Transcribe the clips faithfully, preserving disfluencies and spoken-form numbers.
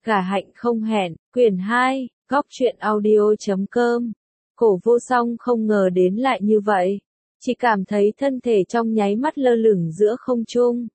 Gả hạnh không hẹn, quyển hai, góc truyện audio chấm com. Cổ vô song không ngờ đến lại như vậy. Chỉ cảm thấy thân thể trong nháy mắt lơ lửng giữa không trung.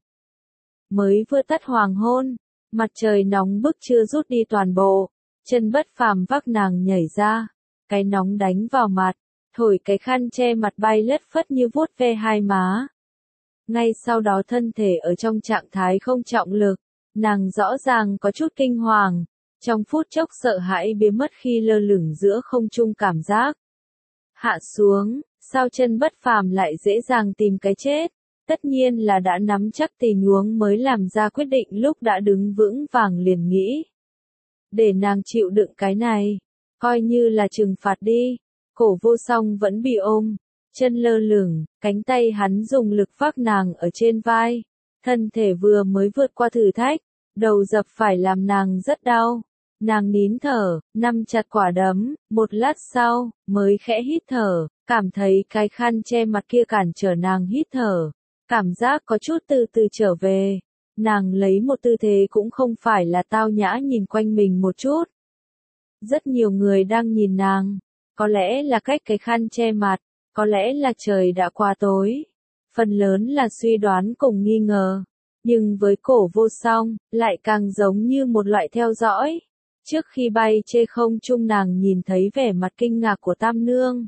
Mới vừa tắt hoàng hôn, mặt trời nóng bức chưa rút đi toàn bộ. Chân Bất Phàm vác nàng nhảy ra. Cái nóng đánh vào mặt, thổi cái khăn che mặt bay lất phất như vuốt ve hai má. Ngay sau đó thân thể ở trong trạng thái không trọng lực. Nàng rõ ràng có chút kinh hoàng, trong phút chốc sợ hãi biến mất khi lơ lửng giữa không trung cảm giác. Hạ xuống, sao Chân Bất Phàm lại dễ dàng tìm cái chết? Tất nhiên là đã nắm chắc tình huống mới làm ra quyết định lúc đã đứng vững vàng liền nghĩ. Để nàng chịu đựng cái này, coi như là trừng phạt đi. Cổ vô song vẫn bị ôm, chân lơ lửng, cánh tay hắn dùng lực vác nàng ở trên vai. Thân thể vừa mới vượt qua thử thách, đầu dập phải làm nàng rất đau. Nàng nín thở, nắm chặt quả đấm, một lát sau, mới khẽ hít thở, cảm thấy cái khăn che mặt kia cản trở nàng hít thở. Cảm giác có chút từ từ trở về. Nàng lấy một tư thế cũng không phải là tao nhã nhìn quanh mình một chút. Rất nhiều người đang nhìn nàng. Có lẽ là cách cái khăn che mặt, có lẽ là trời đã qua tối. Phần lớn là suy đoán cùng nghi ngờ. Nhưng với cổ vô song, lại càng giống như một loại theo dõi. Trước khi bay trên không trung nàng nhìn thấy vẻ mặt kinh ngạc của Tam Nương.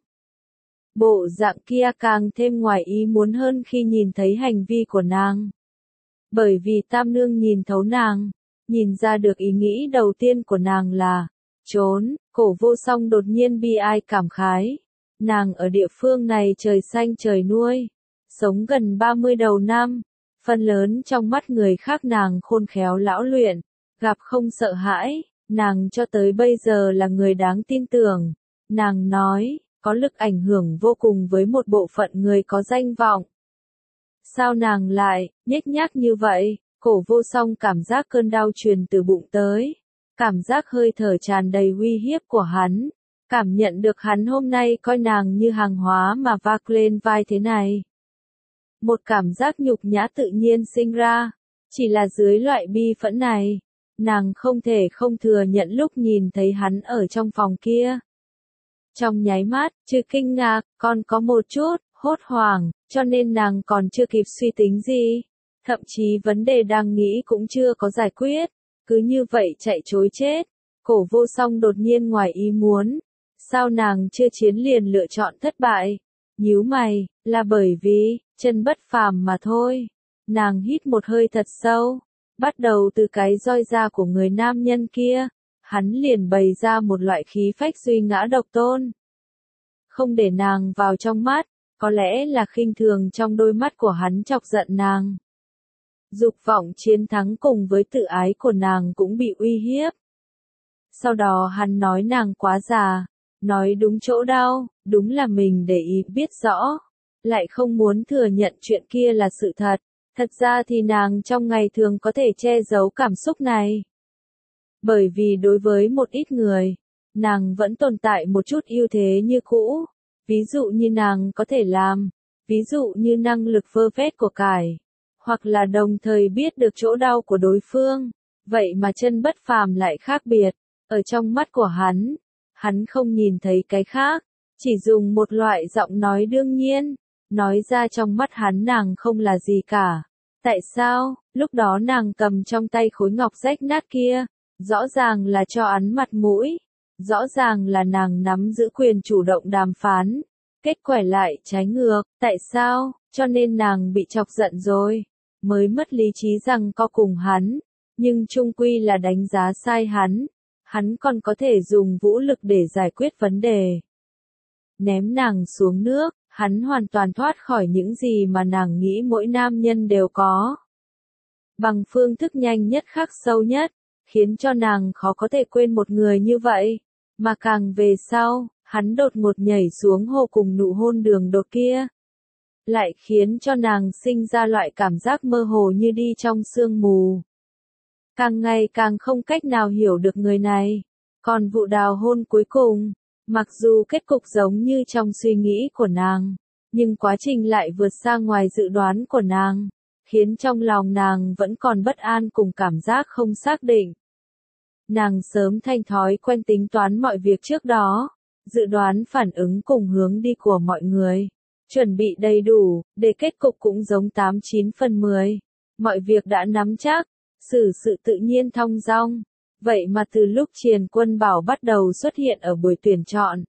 Bộ dạng kia càng thêm ngoài ý muốn hơn khi nhìn thấy hành vi của nàng. Bởi vì Tam Nương nhìn thấu nàng, nhìn ra được ý nghĩ đầu tiên của nàng là trốn. Cổ vô song đột nhiên bi ai cảm khái. Nàng ở địa phương này trời xanh trời nuôi, sống gần ba mươi đầu năm. Phần lớn trong mắt người khác nàng khôn khéo lão luyện, gặp không sợ hãi, nàng cho tới bây giờ là người đáng tin tưởng. Nàng nói, có lực ảnh hưởng vô cùng với một bộ phận người có danh vọng. Sao nàng lại, nhếch nhác như vậy? Cổ vô song cảm giác cơn đau truyền từ bụng tới. Cảm giác hơi thở tràn đầy uy hiếp của hắn. Cảm nhận được hắn hôm nay coi nàng như hàng hóa mà vác lên vai thế này. Một cảm giác nhục nhã tự nhiên sinh ra. Chỉ là dưới loại bi phẫn này, nàng không thể không thừa nhận lúc nhìn thấy hắn ở trong phòng kia. Trong nháy mắt, trừ kinh ngạc, còn có một chút, hốt hoảng, cho nên nàng còn chưa kịp suy tính gì. Thậm chí vấn đề đang nghĩ cũng chưa có giải quyết. Cứ như vậy chạy trối chết. Cổ vô song đột nhiên ngoài ý muốn. Sao nàng chưa chiến liền lựa chọn thất bại? Nhíu mày, là bởi vì, Chân Bất Phàm mà thôi. Nàng hít một hơi thật sâu. Bắt đầu từ cái roi da của người nam nhân kia. Hắn liền bày ra một loại khí phách duy ngã độc tôn. Không để nàng vào trong mắt, có lẽ là khinh thường trong đôi mắt của hắn chọc giận nàng. Dục vọng chiến thắng cùng với tự ái của nàng cũng bị uy hiếp. Sau đó hắn nói nàng quá già, nói đúng chỗ đau, đúng là mình để ý biết rõ, lại không muốn thừa nhận chuyện kia là sự thật. Thật ra thì nàng trong ngày thường có thể che giấu cảm xúc này. Bởi vì đối với một ít người, nàng vẫn tồn tại một chút ưu thế như cũ. Ví dụ như nàng có thể làm, ví dụ như năng lực vơ vét của cải, hoặc là đồng thời biết được chỗ đau của đối phương. Vậy mà Chân Bất Phàm lại khác biệt, ở trong mắt của hắn, hắn không nhìn thấy cái khác, chỉ dùng một loại giọng nói đương nhiên, nói ra trong mắt hắn nàng không là gì cả. Tại sao, lúc đó nàng cầm trong tay khối ngọc rách nát kia, rõ ràng là cho hắn mặt mũi, rõ ràng là nàng nắm giữ quyền chủ động đàm phán, kết quả lại trái ngược, tại sao, cho nên nàng bị chọc giận rồi, mới mất lý trí rằng có cùng hắn, nhưng chung quy là đánh giá sai hắn, hắn còn có thể dùng vũ lực để giải quyết vấn đề. Ném nàng xuống nước, hắn hoàn toàn thoát khỏi những gì mà nàng nghĩ mỗi nam nhân đều có. Bằng phương thức nhanh nhất khắc sâu nhất, khiến cho nàng khó có thể quên một người như vậy, mà càng về sau, hắn đột ngột nhảy xuống hồ cùng nụ hôn đường đột kia. Lại khiến cho nàng sinh ra loại cảm giác mơ hồ như đi trong sương mù. Càng ngày càng không cách nào hiểu được người này. Còn vụ đào hôn cuối cùng, mặc dù kết cục giống như trong suy nghĩ của nàng, nhưng quá trình lại vượt xa ngoài dự đoán của nàng, khiến trong lòng nàng vẫn còn bất an cùng cảm giác không xác định. Nàng sớm thành thói quen tính toán mọi việc trước đó, dự đoán phản ứng cùng hướng đi của mọi người, chuẩn bị đầy đủ, để kết cục cũng giống tám chín phần mười. Mọi việc đã nắm chắc, xử sự tự nhiên thong dong. Vậy mà từ lúc Triền Quân Bảo bắt đầu xuất hiện ở buổi tuyển chọn,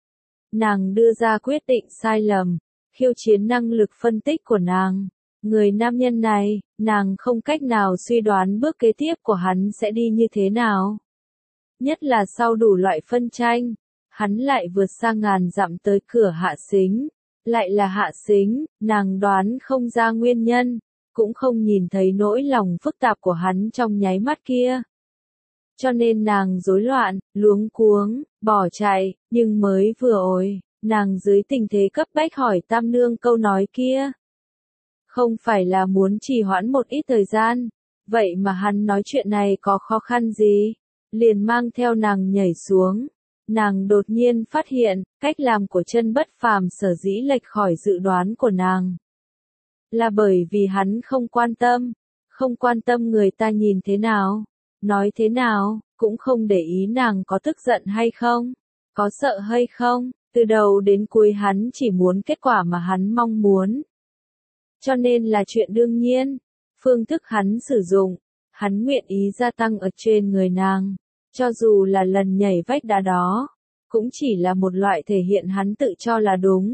nàng đưa ra quyết định sai lầm, khiêu chiến năng lực phân tích của nàng. Người nam nhân này, nàng không cách nào suy đoán bước kế tiếp của hắn sẽ đi như thế nào. Nhất là sau đủ loại phân tranh, hắn lại vượt sang ngàn dặm tới cửa Hạ Sính. Lại là Hạ Sính, nàng đoán không ra nguyên nhân, cũng không nhìn thấy nỗi lòng phức tạp của hắn trong nháy mắt kia. Cho nên nàng rối loạn, luống cuống, bỏ chạy, nhưng mới vừa ồi, nàng dưới tình thế cấp bách hỏi Tam Nương câu nói kia. Không phải là muốn trì hoãn một ít thời gian, vậy mà hắn nói chuyện này có khó khăn gì, liền mang theo nàng nhảy xuống. Nàng đột nhiên phát hiện, cách làm của Chân Bất Phàm sở dĩ lệch khỏi dự đoán của nàng. Là bởi vì hắn không quan tâm, không quan tâm người ta nhìn thế nào, nói thế nào, cũng không để ý nàng có tức giận hay không, có sợ hay không, từ đầu đến cuối hắn chỉ muốn kết quả mà hắn mong muốn. Cho nên là chuyện đương nhiên, phương thức hắn sử dụng, hắn nguyện ý gia tăng ở trên người nàng, cho dù là lần nhảy vách đá đó, cũng chỉ là một loại thể hiện hắn tự cho là đúng.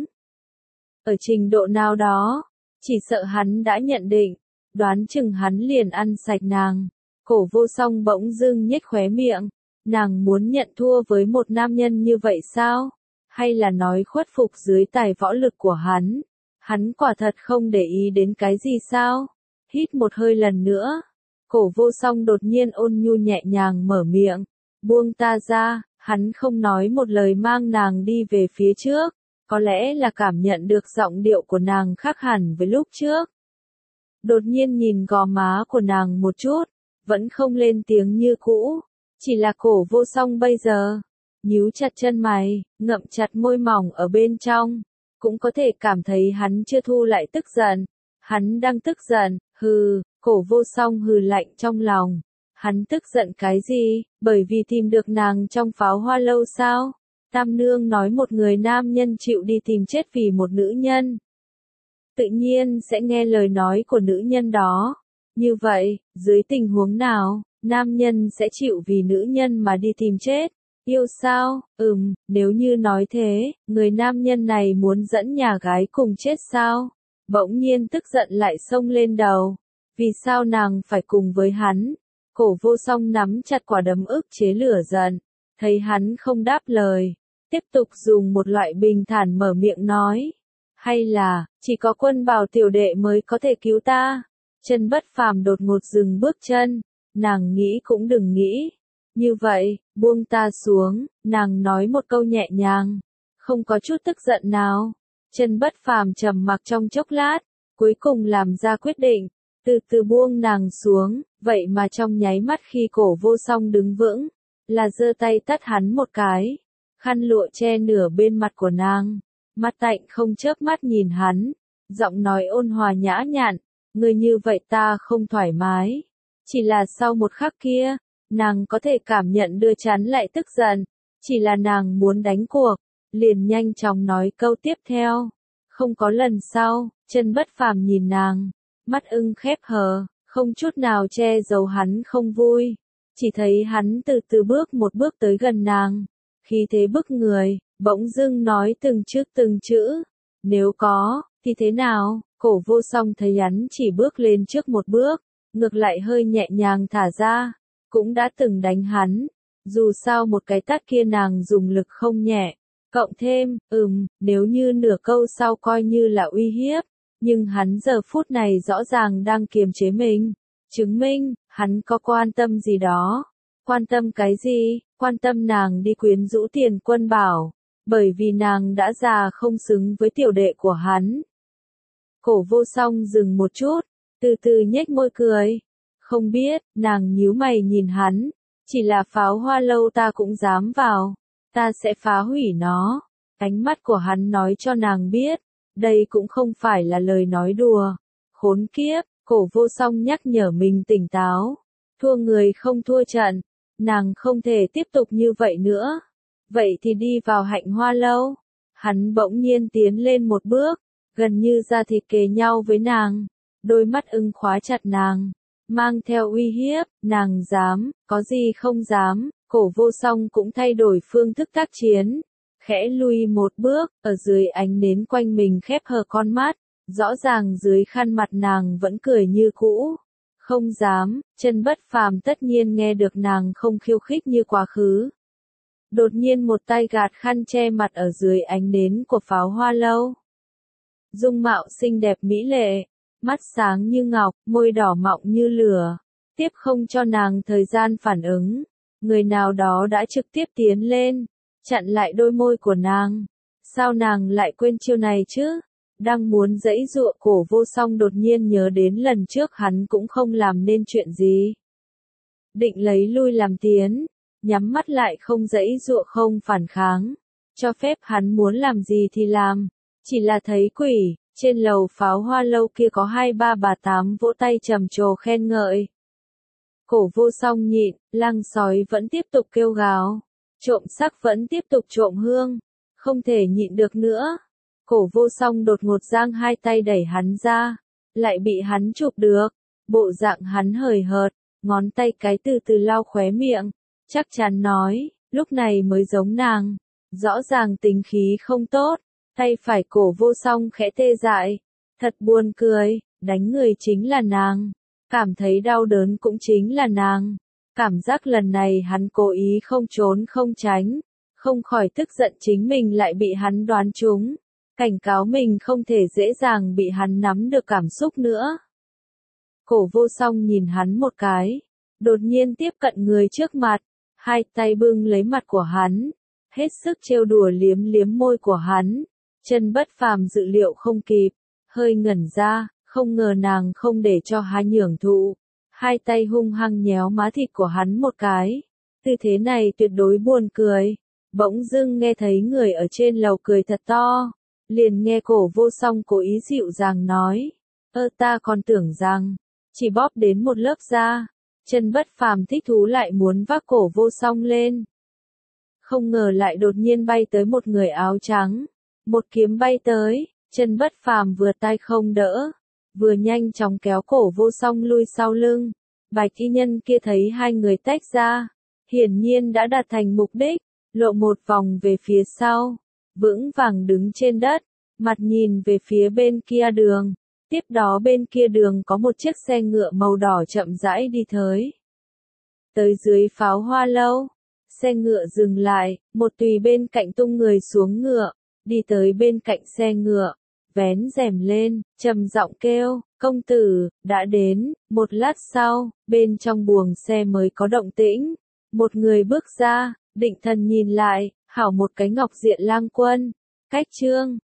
Ở trình độ nào đó, chỉ sợ hắn đã nhận định, đoán chừng hắn liền ăn sạch nàng. Cổ Vô Song bỗng dưng nhếch khóe miệng, nàng muốn nhận thua với một nam nhân như vậy sao? Hay là nói khuất phục dưới tài võ lực của hắn? Hắn quả thật không để ý đến cái gì sao? Hít một hơi lần nữa. Cổ Vô Song đột nhiên ôn nhu nhẹ nhàng mở miệng. Buông ta ra, hắn không nói một lời mang nàng đi về phía trước. Có lẽ là cảm nhận được giọng điệu của nàng khác hẳn với lúc trước. Đột nhiên nhìn gò má của nàng một chút, vẫn không lên tiếng như cũ. Chỉ là Cổ Vô Song bây giờ, nhíu chặt chân mày, ngậm chặt môi mỏng ở bên trong. Cũng có thể cảm thấy hắn chưa thu lại tức giận. Hắn đang tức giận, hừ, Cổ Vô Song hừ lạnh trong lòng. Hắn tức giận cái gì, bởi vì tìm được nàng trong Pháo Hoa Lâu sao? Tam Nương nói một người nam nhân chịu đi tìm chết vì một nữ nhân, tự nhiên sẽ nghe lời nói của nữ nhân đó. Như vậy, dưới tình huống nào, nam nhân sẽ chịu vì nữ nhân mà đi tìm chết? Yêu sao? Ừm, nếu như nói thế, người nam nhân này muốn dẫn nhà gái cùng chết sao? Bỗng nhiên tức giận lại xông lên đầu. Vì sao nàng phải cùng với hắn? Cổ Vô Song nắm chặt quả đấm ức chế lửa giận. Thấy hắn không đáp lời, tiếp tục dùng một loại bình thản mở miệng nói. Hay là, chỉ có Quân Bảo tiểu đệ mới có thể cứu ta? Chân Bất Phàm đột ngột dừng bước chân. Nàng nghĩ cũng đừng nghĩ. Như vậy, buông ta xuống, nàng nói một câu nhẹ nhàng, không có chút tức giận nào. Chân Bất Phàm trầm mặc trong chốc lát, cuối cùng làm ra quyết định, từ từ buông nàng xuống, vậy mà trong nháy mắt khi Cổ Vô Song đứng vững, là giơ tay tát hắn một cái, khăn lụa che nửa bên mặt của nàng, mắt tạnh không chớp mắt nhìn hắn, giọng nói ôn hòa nhã nhặn, người như vậy ta không thoải mái. Chỉ là sau một khắc kia, nàng có thể cảm nhận đưa chán lại tức giận, chỉ là nàng muốn đánh cuộc, liền nhanh chóng nói câu tiếp theo. Không có lần sau, Chân Bất Phàm nhìn nàng, mắt ưng khép hờ, không chút nào che giấu hắn không vui. Chỉ thấy hắn từ từ bước một bước tới gần nàng, khí thế bức người, bỗng dưng nói từng chữ từng chữ. Nếu có, thì thế nào? Cổ Vô Song thấy hắn chỉ bước lên trước một bước, ngược lại hơi nhẹ nhàng thả ra, cũng đã từng đánh hắn. Dù sao một cái tát kia nàng dùng lực không nhẹ, cộng thêm, ừm, nếu như nửa câu sau coi như là uy hiếp, nhưng hắn giờ phút này rõ ràng đang kiềm chế mình, chứng minh, hắn có quan tâm gì đó. Quan tâm cái gì? Quan tâm nàng đi quyến rũ Tiền Quân Bảo, bởi vì nàng đã già không xứng với tiểu đệ của hắn. Cổ Vô Song dừng một chút, từ từ nhếch môi cười. Không biết, nàng nhíu mày nhìn hắn, chỉ là Pháo Hoa Lâu ta cũng dám vào, ta sẽ phá hủy nó. Ánh mắt của hắn nói cho nàng biết, đây cũng không phải là lời nói đùa. Khốn kiếp, Cổ Vô Song nhắc nhở mình tỉnh táo, thua người không thua trận, nàng không thể tiếp tục như vậy nữa. Vậy thì đi vào Hạnh Hoa lâu. Hắn bỗng nhiên tiến lên một bước, gần như da thịt kề nhau với nàng, đôi mắt ưng khóa chặt nàng, mang theo uy hiếp, nàng dám, có gì không dám. Cổ Vô Song cũng thay đổi phương thức tác chiến, khẽ lui một bước, ở dưới ánh nến quanh mình khép hờ con mắt, rõ ràng dưới khăn mặt nàng vẫn cười như cũ. Không dám, Chân Bất Phàm tất nhiên nghe được nàng không khiêu khích như quá khứ. Đột nhiên một tay gạt khăn che mặt ở dưới ánh nến của Pháo Hoa lâu. Dung mạo xinh đẹp mỹ lệ, mắt sáng như ngọc, môi đỏ mọng như lửa. Tiếp không cho nàng thời gian phản ứng, người nào đó đã trực tiếp tiến lên, chặn lại đôi môi của nàng. Sao nàng lại quên chiêu này chứ? Đang muốn giãy giụa, Cổ Vô Song đột nhiên nhớ đến lần trước hắn cũng không làm nên chuyện gì. Định lấy lui làm tiến, nhắm mắt lại không giãy giụa không phản kháng, cho phép hắn muốn làm gì thì làm. Chỉ là thấy quỷ, trên lầu Pháo Hoa lâu kia có hai ba bà tám vỗ tay trầm trồ khen ngợi. Cổ Vô Song nhịn, lang sói vẫn tiếp tục kêu gào, trộm sắc vẫn tiếp tục trộm hương, không thể nhịn được nữa. Cổ Vô Song đột ngột giang hai tay đẩy hắn ra, lại bị hắn chụp được, bộ dạng hắn hời hợt, ngón tay cái từ từ lau khóe miệng, chắc chắn nói, lúc này mới giống nàng, rõ ràng tính khí không tốt. Tay phải Cổ Vô Song khẽ tê dại, thật buồn cười, đánh người chính là nàng, cảm thấy đau đớn cũng chính là nàng. Cảm giác lần này hắn cố ý không trốn không tránh, không khỏi tức giận chính mình lại bị hắn đoán trúng, cảnh cáo mình không thể dễ dàng bị hắn nắm được cảm xúc nữa. Cổ Vô Song nhìn hắn một cái, đột nhiên tiếp cận người trước mặt, hai tay bưng lấy mặt của hắn, hết sức trêu đùa liếm liếm môi của hắn. Chân Bất Phàm dự liệu không kịp, hơi ngẩn ra, không ngờ nàng không để cho hắn nhường thụ, hai tay hung hăng nhéo má thịt của hắn một cái. Tư thế này tuyệt đối buồn cười. Bỗng dưng nghe thấy người ở trên lầu cười thật to, liền nghe Cổ Vô Song cố ý dịu dàng nói, ơ ta còn tưởng rằng, chỉ bóp đến một lớp da. Chân Bất Phàm thích thú lại muốn vác Cổ Vô Song lên. Không ngờ lại đột nhiên bay tới một người áo trắng. Một kiếm bay tới, Chân Bất Phàm vừa tay không đỡ, vừa nhanh chóng kéo Cổ Vô Song lui sau lưng. Bạch y nhân kia thấy hai người tách ra, hiển nhiên đã đạt thành mục đích, lộ một vòng về phía sau, vững vàng đứng trên đất, mặt nhìn về phía bên kia đường. Tiếp đó bên kia đường có một chiếc xe ngựa màu đỏ chậm rãi đi tới. Tới dưới Pháo Hoa lâu, xe ngựa dừng lại, một tùy bên cạnh tung người xuống ngựa, đi tới bên cạnh xe ngựa, vén rèm lên, trầm giọng kêu, công tử, đã đến. Một lát sau, bên trong buồng xe mới có động tĩnh, một người bước ra, định thần nhìn lại, hảo một cái Ngọc Diện Lang Quân, cách chương